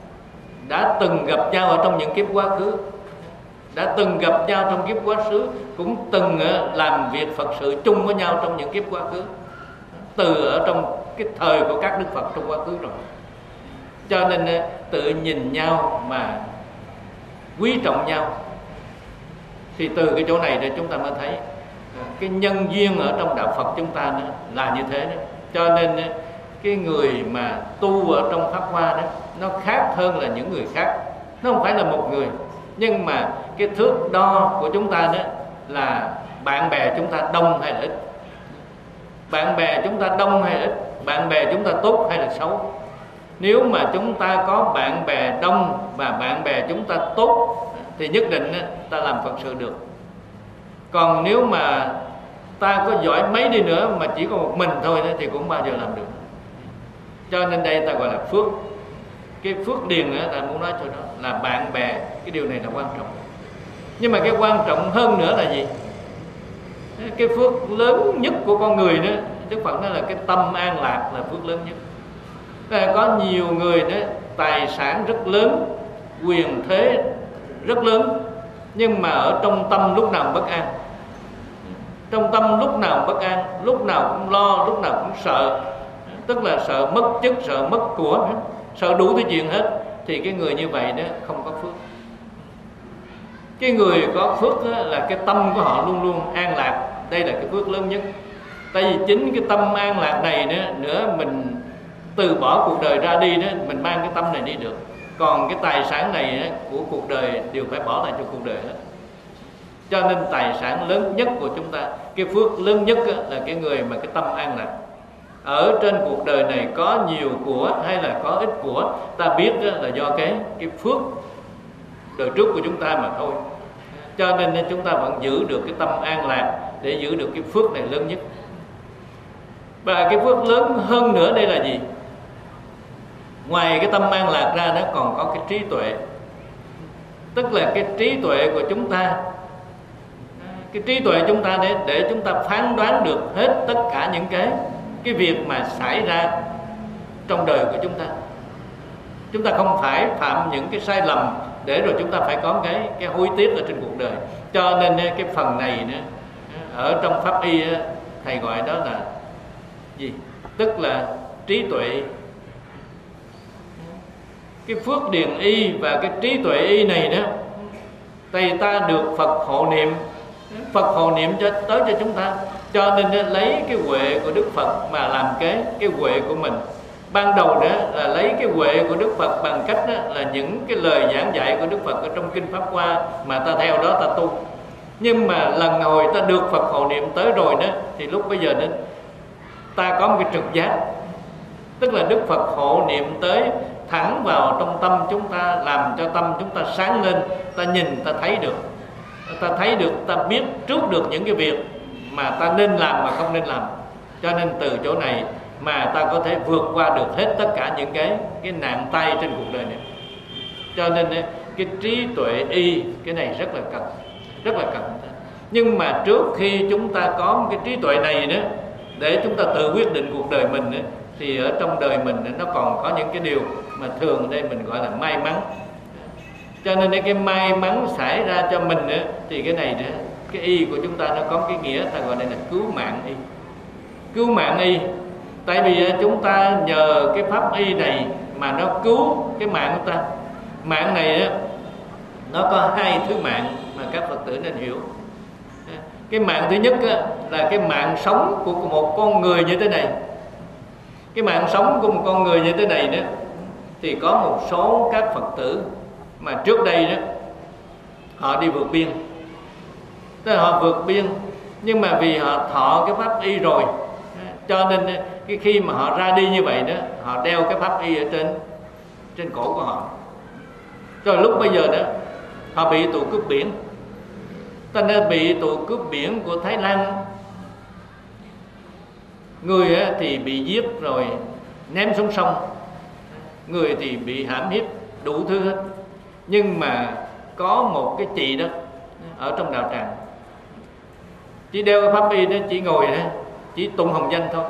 đã từng gặp nhau ở trong những kiếp quá khứ, đã từng gặp nhau trong kiếp quá khứ, cũng từng làm việc Phật sự chung với nhau trong những kiếp quá khứ, từ ở trong cái thời của các đức Phật trong quá khứ rồi. Cho nên tự nhìn nhau mà quý trọng nhau. Thì từ cái chỗ này để chúng ta mới thấy cái nhân duyên ở trong đạo Phật chúng ta đó là như thế đó. Cho nên cái người mà tu ở trong Pháp Hoa đó, nó khác hơn là những người khác. Nó không phải là một người, nhưng mà cái thước đo của chúng ta đó là bạn bè chúng ta đông hay là ít, bạn bè chúng ta đông hay là ít, bạn bè chúng ta tốt hay là xấu. Nếu mà chúng ta có bạn bè đông và bạn bè chúng ta tốt thì nhất định ta làm Phật sự được. Còn nếu mà ta có giỏi mấy đi nữa mà chỉ có một mình thôi thì cũng bao giờ làm được. Cho nên đây ta gọi là phước. Cái phước điền đó, ta muốn nói cho đó là bạn bè. Cái điều này là quan trọng. Nhưng mà cái quan trọng hơn nữa là gì? Cái phước lớn nhất của con người đó, Đức Phật nói là cái tâm an lạc là phước lớn nhất. Là có nhiều người đó tài sản rất lớn, quyền thế rất lớn, nhưng mà ở trong tâm lúc nào bất an. Trong tâm lúc nào bất an, lúc nào cũng lo, lúc nào cũng sợ. Tức là sợ mất chức, sợ mất của, sợ đủ thứ chuyện hết. Thì cái người như vậy đó không có phước. Cái người có phước đó là cái tâm của họ luôn luôn an lạc. Đây là cái phước lớn nhất. Tại vì chính cái tâm an lạc này nữa, nữa mình từ bỏ cuộc đời ra đi đó, mình mang cái tâm này đi được. Còn cái tài sản này đó, của cuộc đời đều phải bỏ lại cho cuộc đời hết. Cho nên tài sản lớn nhất của chúng ta, cái phước lớn nhất là cái người mà cái tâm an lạc. Ở trên cuộc đời này có nhiều của hay là có ít của, ta biết là do cái cái phước đời trước của chúng ta mà thôi. Cho nên chúng ta vẫn giữ được cái tâm an lạc để giữ được cái phước này lớn nhất. Và cái phước lớn hơn nữa đây là gì? Ngoài cái tâm an lạc ra, nó còn có cái trí tuệ. Tức là cái trí tuệ của chúng ta, cái trí tuệ chúng ta để, để chúng ta phán đoán được hết tất cả những cái cái việc mà xảy ra trong đời của chúng ta. Chúng ta không phải phạm những cái sai lầm để rồi chúng ta phải có cái cái hối tiếc ở trên cuộc đời. Cho nên cái phần này nữa, ở trong pháp y thầy gọi đó là gì? Tức là trí tuệ. Cái phước điền y và cái trí tuệ y này đó, thầy ta được Phật hộ niệm, Phật hộ niệm cho tới cho chúng ta. Cho nên lấy cái huệ của Đức Phật mà làm cái cái huệ của mình. Ban đầu đó là lấy cái huệ của Đức Phật bằng cách đó là những cái lời giảng dạy của Đức Phật ở trong kinh Pháp Hoa mà ta theo đó ta tu. Nhưng mà lần hồi ta được Phật hộ niệm tới rồi đó, thì lúc bây giờ đó ta có một cái trực giác. Tức là Đức Phật hộ niệm tới thẳng vào trong tâm chúng ta, làm cho tâm chúng ta sáng lên. Ta nhìn, ta thấy được, ta thấy được, ta biết trước được những cái việc mà ta nên làm mà không nên làm. Cho nên từ chỗ này mà ta có thể vượt qua được hết tất cả những cái cái nạn tai trên cuộc đời này. Cho nên cái trí tuệ y, cái này rất là cần, rất là cần. Nhưng mà trước khi chúng ta có một cái trí tuệ này nữa, để chúng ta tự quyết định cuộc đời mình nữa, thì ở trong đời mình nó còn có những cái điều mà thường ở đây mình gọi là may mắn. Cho nên cái may mắn xảy ra cho mình nữa, thì cái này nữa, cái y của chúng ta nó có cái nghĩa ta gọi đây là cứu mạng y. Cứu mạng y. Tại vì chúng ta nhờ cái pháp y này mà nó cứu cái mạng của ta. Mạng này nó có hai thứ mạng mà các Phật tử nên hiểu. Cái mạng thứ nhất là cái mạng sống của một con người như thế này. Cái mạng sống của một con người như thế này đó, thì có một số các Phật tử mà trước đây đó họ đi vượt biên. Tức là họ vượt biên, nhưng mà vì họ thọ cái pháp y rồi, cho nên cái khi mà họ ra đi như vậy đó, họ đeo cái pháp y ở trên trên cổ của họ. Rồi lúc bây giờ đó họ bị tù cướp biển. Ta nên bị tù cướp biển của Thái Lan, người thì bị giết rồi ném xuống sông, người thì bị hãm hiếp, đủ thứ hết. Nhưng mà có một cái chị đó ở trong đạo tràng, chỉ đeo cái pháp y đó, chỉ ngồi đó, chỉ tụng hồng danh thôi.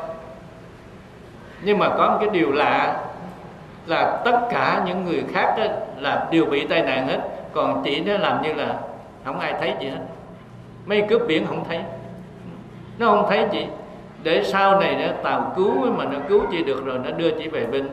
Nhưng mà có một cái điều lạ là tất cả những người khác đó là đều bị tai nạn hết, còn chị nó làm như là không ai thấy gì hết. Mấy cướp biển không thấy, nó không thấy chị, để sau này nó tàu cứu mà nó cứu chị được rồi, nó đưa chị về bên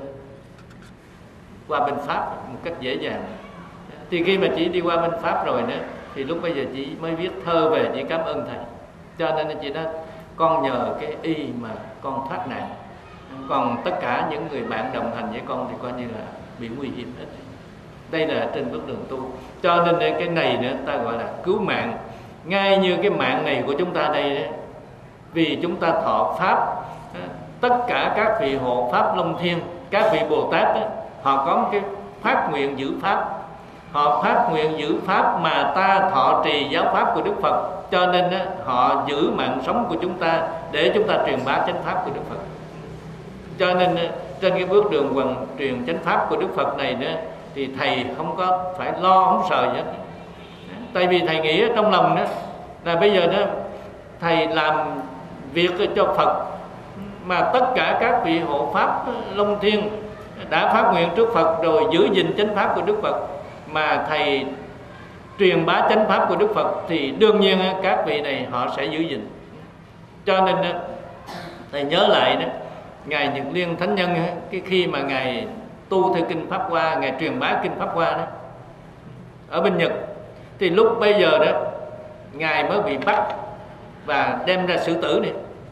qua bên Pháp một cách dễ dàng. Thì khi mà chị đi qua bên Pháp rồi đó, thì lúc bây giờ chị mới viết thơ về, chị cảm ơn thầy. Cho nên chị nói con nhờ cái y mà con thoát nạn, còn tất cả những người bạn đồng hành với con thì coi như là bị nguy hiểm hết. Đây là trên bước đường tu. Cho nên cái này nữa ta gọi là cứu mạng. Ngay như cái mạng này của chúng ta đây đó, vì chúng ta thọ pháp, tất cả các vị hộ pháp Long Thiên, các vị Bồ Tát đó, họ có một cái phát nguyện giữ pháp. Họ phát nguyện giữ pháp mà ta thọ trì giáo pháp của Đức Phật. Cho nên đó, họ giữ mạng sống của chúng ta để chúng ta truyền bá chánh pháp của Đức Phật. Cho nên trên cái bước đường hoàn truyền chánh pháp của Đức Phật này nữa, thì thầy không có phải lo, không sợ gì hết. Tại vì thầy nghĩ trong lòng đó là bây giờ đó thầy làm việc cho Phật, mà tất cả các vị hộ pháp Long Thiên đã phát nguyện trước Phật rồi giữ gìn chánh pháp của Đức Phật, mà thầy truyền bá chánh pháp của Đức Phật thì đương nhiên các vị này họ sẽ giữ gìn. Cho nên thầy nhớ lại đó, ngài Nhật Liên Thánh Nhân cái khi mà ngài tu theo kinh Pháp Hoa, ngài truyền bá kinh Pháp Hoa đó ở bên Nhật, thì lúc bây giờ đó ngài mới bị bắt và đem ra xử tử này.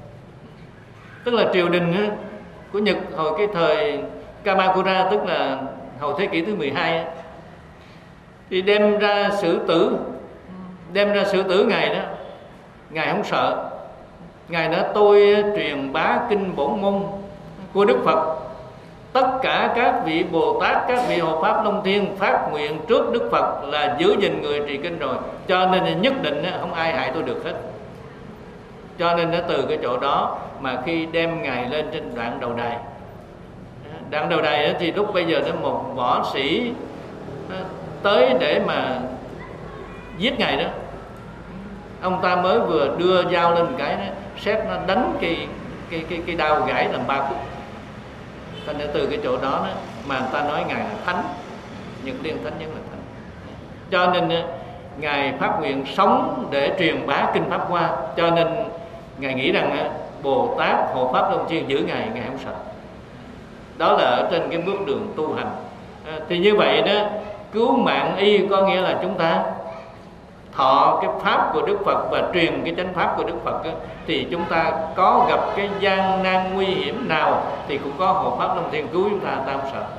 Tức là triều đình của Nhật hồi cái thời Kamakura, tức là hồi thế kỷ thứ mười hai, thì đem ra xử tử, đem ra xử tử ngài đó. Ngài không sợ. Ngài nói tôi truyền bá kinh bổn môn của Đức Phật, tất cả các vị Bồ Tát, các vị hộ pháp Long Thiên phát nguyện trước Đức Phật là giữ gìn người trì kinh rồi, cho nên nhất định không ai hại tôi được hết. Cho nên từ cái chỗ đó mà khi đem ngài lên trên đoạn đầu đài, đoạn đầu đài thì lúc bây giờ đó một võ sĩ tới để mà giết ngài đó, ông ta mới vừa đưa dao lên một cái đó, xét nó đánh cái cái cái cái đao gãy làm ba khúc. Thành ra từ cái chỗ đó, đó mà người ta nói ngài là thánh, Nhật Liên Thánh Nhân là thánh. Cho nên ngài phát nguyện sống để truyền bá kinh Pháp Hoa. Cho nên ngài nghĩ rằng Bồ Tát hộ pháp Long Thiên giữ ngài, ngài không sợ. Đó là ở trên cái bước đường tu hành. À, thì như vậy đó, cứu mạng y có nghĩa là chúng ta thọ cái pháp của Đức Phật và truyền cái chánh pháp của Đức Phật đó, thì chúng ta có gặp cái gian nan nguy hiểm nào thì cũng có hộ pháp Long Thiên cứu chúng ta, ta không sợ.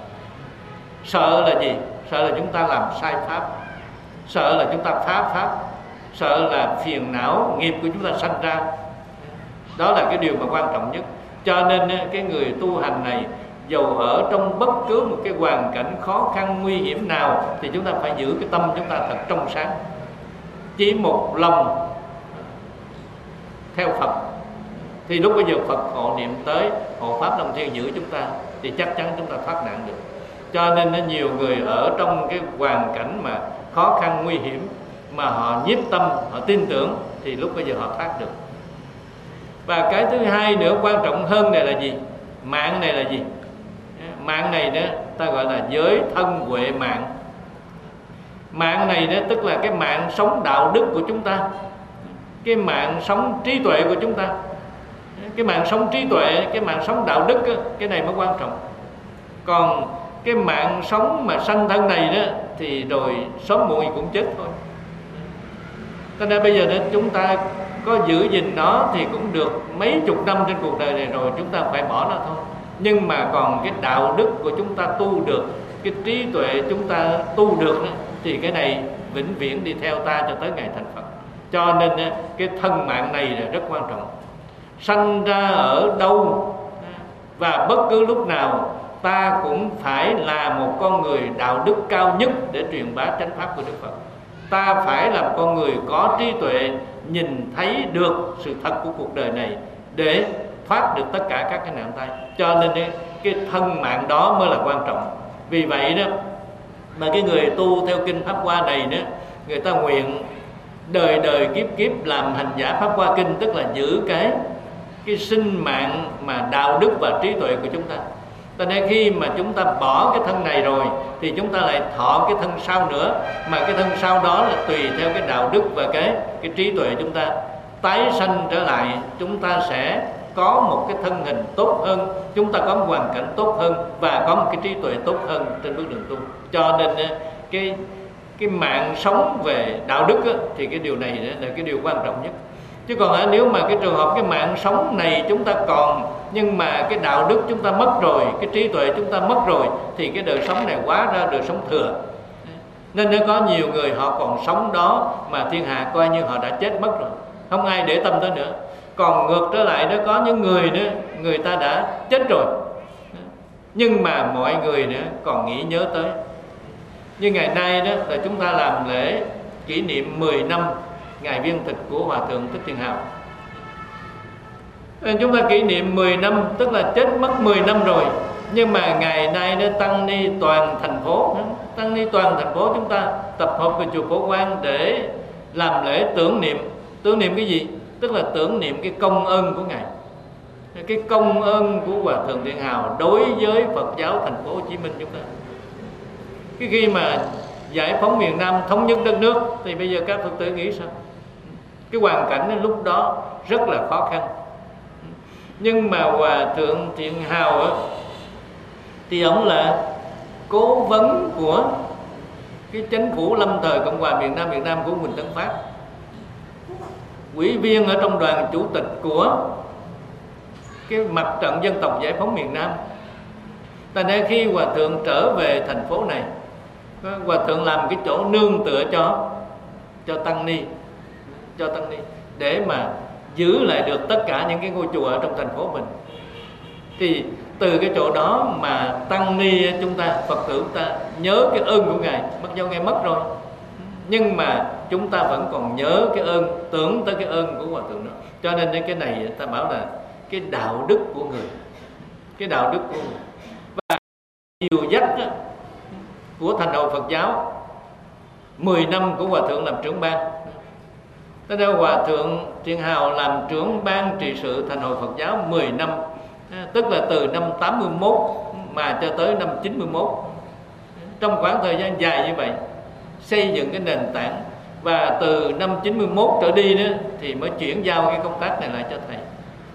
Sợ là gì? Sợ là chúng ta làm sai pháp, sợ là chúng ta phá pháp, sợ là phiền não nghiệp của chúng ta sanh ra. Đó là cái điều mà quan trọng nhất. Cho nên cái người tu hành này, dầu ở trong bất cứ một cái hoàn cảnh khó khăn nguy hiểm nào, thì chúng ta phải giữ cái tâm chúng ta thật trong sáng, chỉ một lòng theo Phật. Thì lúc bây giờ Phật hộ niệm tới, hộ pháp Long Thiên giữ chúng ta, thì chắc chắn chúng ta thoát nạn được. Cho nên nhiều người ở trong cái hoàn cảnh mà khó khăn nguy hiểm mà họ nhiếp tâm, họ tin tưởng, thì lúc bây giờ họ thoát được. Và cái thứ hai nữa quan trọng hơn này là gì? Mạng này là gì? Mạng này đó ta gọi là giới thân huệ mạng. Mạng này đó tức là cái mạng sống đạo đức của chúng ta, cái mạng sống trí tuệ của chúng ta. Cái mạng sống trí tuệ, cái mạng sống đạo đức đó, cái này mới quan trọng. Còn cái mạng sống mà sanh thân này đó thì rồi sớm muộn gì cũng chết thôi. Cho nên bây giờ đó chúng ta có giữ gìn nó thì cũng được mấy chục năm trên cuộc đời này rồi, chúng ta phải bỏ nó thôi. Nhưng mà còn cái đạo đức của chúng ta tu được, cái trí tuệ chúng ta tu được đó, thì cái này vĩnh viễn đi theo ta cho tới ngày thành Phật. Cho nên cái thân mạng này là rất quan trọng. Sanh ra ở đâu và bất cứ lúc nào, ta cũng phải là một con người đạo đức cao nhất để truyền bá chánh pháp của Đức Phật. Ta phải làm con người có trí tuệ, nhìn thấy được sự thật của cuộc đời này để thoát được tất cả các cái nạn tai. Cho nên cái thân mạng đó mới là quan trọng. Vì vậy đó mà cái người tu theo kinh Pháp Hoa này đó, người ta nguyện đời đời kiếp kiếp làm hành giả Pháp Hoa kinh, tức là giữ cái cái sinh mạng mà đạo đức và trí tuệ của chúng ta. Cho nên khi mà chúng ta bỏ cái thân này rồi thì chúng ta lại thọ cái thân sau nữa, mà cái thân sau đó là tùy theo cái đạo đức và cái cái trí tuệ chúng ta tái sanh trở lại, chúng ta sẽ có một cái thân hình tốt hơn, chúng ta có một hoàn cảnh tốt hơn và có một cái trí tuệ tốt hơn trên bước đường tu. Cho nên cái cái mạng sống về đạo đức á, thì cái điều này là cái điều quan trọng nhất. Chứ còn nếu mà cái trường hợp cái mạng sống này chúng ta còn, nhưng mà cái đạo đức chúng ta mất rồi, cái trí tuệ chúng ta mất rồi, thì cái đời sống này hóa ra đời sống thừa. Nên nó có nhiều người họ còn sống đó mà thiên hạ coi như họ đã chết mất rồi, không ai để tâm tới nữa. Còn ngược trở lại đó, có những người nữa, người ta đã chết rồi, nhưng mà mọi người nữa còn nghĩ nhớ tới. Như ngày nay đó là chúng ta làm lễ kỷ niệm mười năm ngày viên tịch của Hòa Thượng Thích Thiện Hào. Chúng ta kỷ niệm mười năm, tức là chết mất mười năm rồi. Nhưng mà ngày nay nó tăng ni toàn thành phố, tăng ni toàn thành phố chúng ta tập hợp về chùa Phổ Quang để làm lễ tưởng niệm. Tưởng niệm cái gì? Tức là tưởng niệm cái công ơn của Ngài, cái công ơn của Hòa Thượng Thiện Hào đối với Phật giáo thành phố Hồ Chí Minh chúng ta. Cái khi mà giải phóng miền Nam, thống nhất đất nước, thì bây giờ các Phật tử nghĩ sao? Cái hoàn cảnh lúc đó rất là khó khăn. Nhưng mà Hòa Thượng Thiện Hào á, thì ông là cố vấn của cái chính phủ lâm thời Cộng hòa miền Nam Việt Nam của Huỳnh Tấn Phát, ủy viên ở trong đoàn chủ tịch của cái mặt trận dân tộc giải phóng miền Nam. Tại nên khi Hòa Thượng trở về thành phố này, Hòa Thượng làm cái chỗ nương tựa cho cho tăng ni, cho tăng ni để mà giữ lại được tất cả những cái ngôi chùa ở trong thành phố mình. Thì từ cái chỗ đó mà tăng ni chúng ta, Phật tử chúng ta nhớ cái ơn của Ngài, mặc dù Ngài mất rồi, nhưng mà chúng ta vẫn còn nhớ cái ơn, tưởng tới cái ơn của Hòa Thượng đó. Cho nên cái này ta bảo là cái đạo đức của người, cái đạo đức của người. Và dìu dắt của thành hội Phật giáo mười năm của Hòa Thượng làm trưởng ban. Tới đây Hòa Thượng Thiện Hào làm trưởng ban trị sự thành hội Phật giáo mười năm, tức là từ năm tám mươi mốt mà cho tới năm chín mươi mốt. Trong khoảng thời gian dài như vậy xây dựng cái nền tảng, và từ năm chín mươi mốt trở đi đó thì mới chuyển giao cái công tác này lại cho thầy.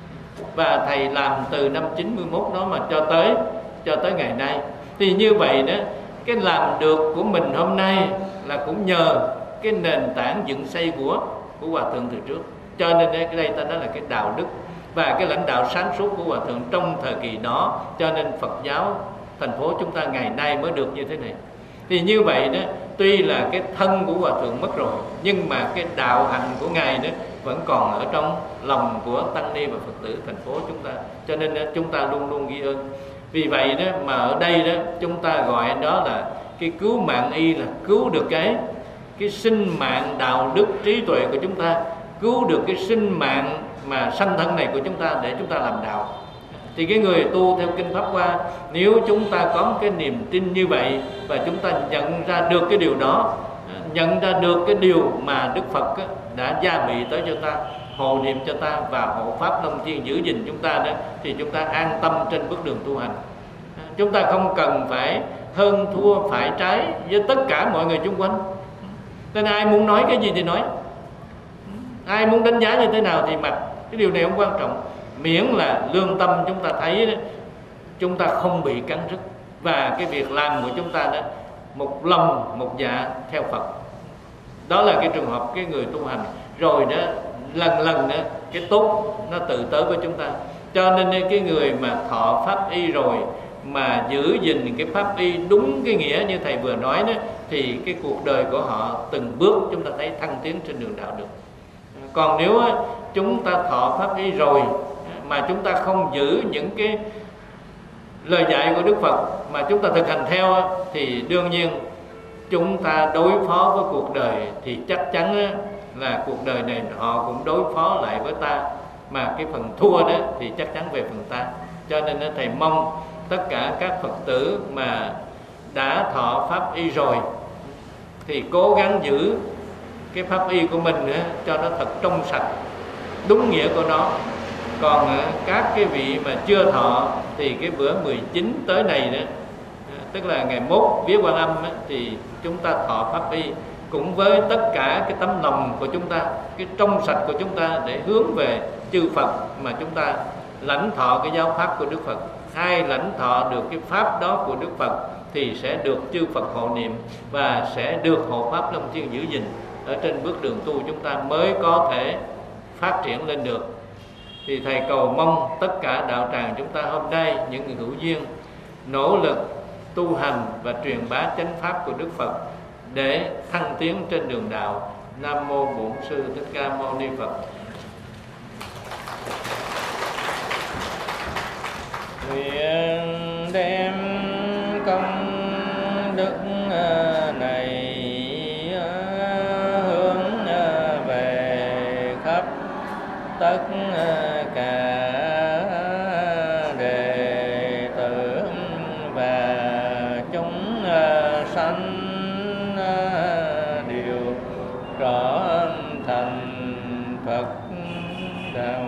Và thầy làm từ năm chín mươi mốt đó mà cho tới cho tới ngày nay. Thì như vậy đó, cái làm được của mình hôm nay là cũng nhờ cái nền tảng dựng xây của của Hòa Thượng từ trước. Cho nên cái đây ta nói là cái đạo đức và cái lãnh đạo sáng suốt của Hòa Thượng trong thời kỳ đó, cho nên Phật giáo thành phố chúng ta ngày nay mới được như thế này. Thì như vậy đó, tuy là cái thân của Hòa Thượng mất rồi, nhưng mà cái đạo hạnh của Ngài đó vẫn còn ở trong lòng của tăng ni và Phật tử thành phố chúng ta. Cho nên đó, chúng ta luôn luôn ghi ơn. Vì vậy đó mà ở đây đó chúng ta gọi đó là cái cứu mạng y, là cứu được cái cái sinh mạng đạo đức trí tuệ của chúng ta, cứu được cái sinh mạng mà sanh thân này của chúng ta để chúng ta làm đạo. Thì cái người tu theo kinh Pháp Hoa, nếu chúng ta có một cái niềm tin như vậy và chúng ta nhận ra được cái điều đó, nhận ra được cái điều mà Đức Phật đã gia bị tới cho ta, hộ niệm cho ta và hộ pháp long thiên giữ gìn chúng ta đó, thì chúng ta an tâm trên bước đường tu hành. Chúng ta không cần phải hơn thua phải trái với tất cả mọi người xung quanh. Nên ai muốn nói cái gì thì nói, ai muốn đánh giá như thế nào thì mặc, cái điều này không quan trọng, miễn là lương tâm chúng ta thấy đó, chúng ta không bị cắn rứt, và cái việc làm của chúng ta đó một lòng một dạ theo Phật. Đó là cái trường hợp cái người tu hành. Rồi đó lần lần đó cái tốt nó tự tới với chúng ta. Cho nên cái người mà thọ pháp y rồi mà giữ gìn cái pháp y đúng cái nghĩa như thầy vừa nói đó, thì cái cuộc đời của họ từng bước chúng ta thấy thăng tiến trên đường đạo được. Còn nếu chúng ta thọ pháp y rồi mà chúng ta không giữ những cái lời dạy của Đức Phật mà chúng ta thực hành theo, thì đương nhiên chúng ta đối phó với cuộc đời thì chắc chắn á, là cuộc đời này họ cũng đối phó lại với ta, mà cái phần thua đó thì chắc chắn về phần ta. Cho nên á, thầy mong tất cả các Phật tử mà đã thọ pháp y rồi thì cố gắng giữ cái pháp y của mình á, cho nó thật trong sạch, đúng nghĩa của nó. Còn á, các cái vị mà chưa thọ thì cái bữa mười chín tới này đó, tức là ngày mốt vía Quan Âm á, thì chúng ta thọ pháp y cũng với tất cả cái tấm lòng của chúng ta, cái trong sạch của chúng ta, để hướng về chư Phật mà chúng ta lãnh thọ cái giáo pháp của Đức Phật. Ai lãnh thọ được cái pháp đó của Đức Phật thì sẽ được chư Phật hộ niệm và sẽ được hộ pháp Long Thiên giữ gìn. Ở trên bước đường tu chúng ta mới có thể phát triển lên được. Thì thầy cầu mong tất cả đạo tràng chúng ta hôm nay, những người hữu duyên nỗ lực tu hành và truyền bá chánh pháp của Đức Phật để thăng tiến trên đường đạo. Nam mô Bổn Sư Thích Ca Mâu Ni Phật. Nguyện đem công đức này hướng về khắp tất cả đệ tử và chúng sanh đều trở thành Phật đạo.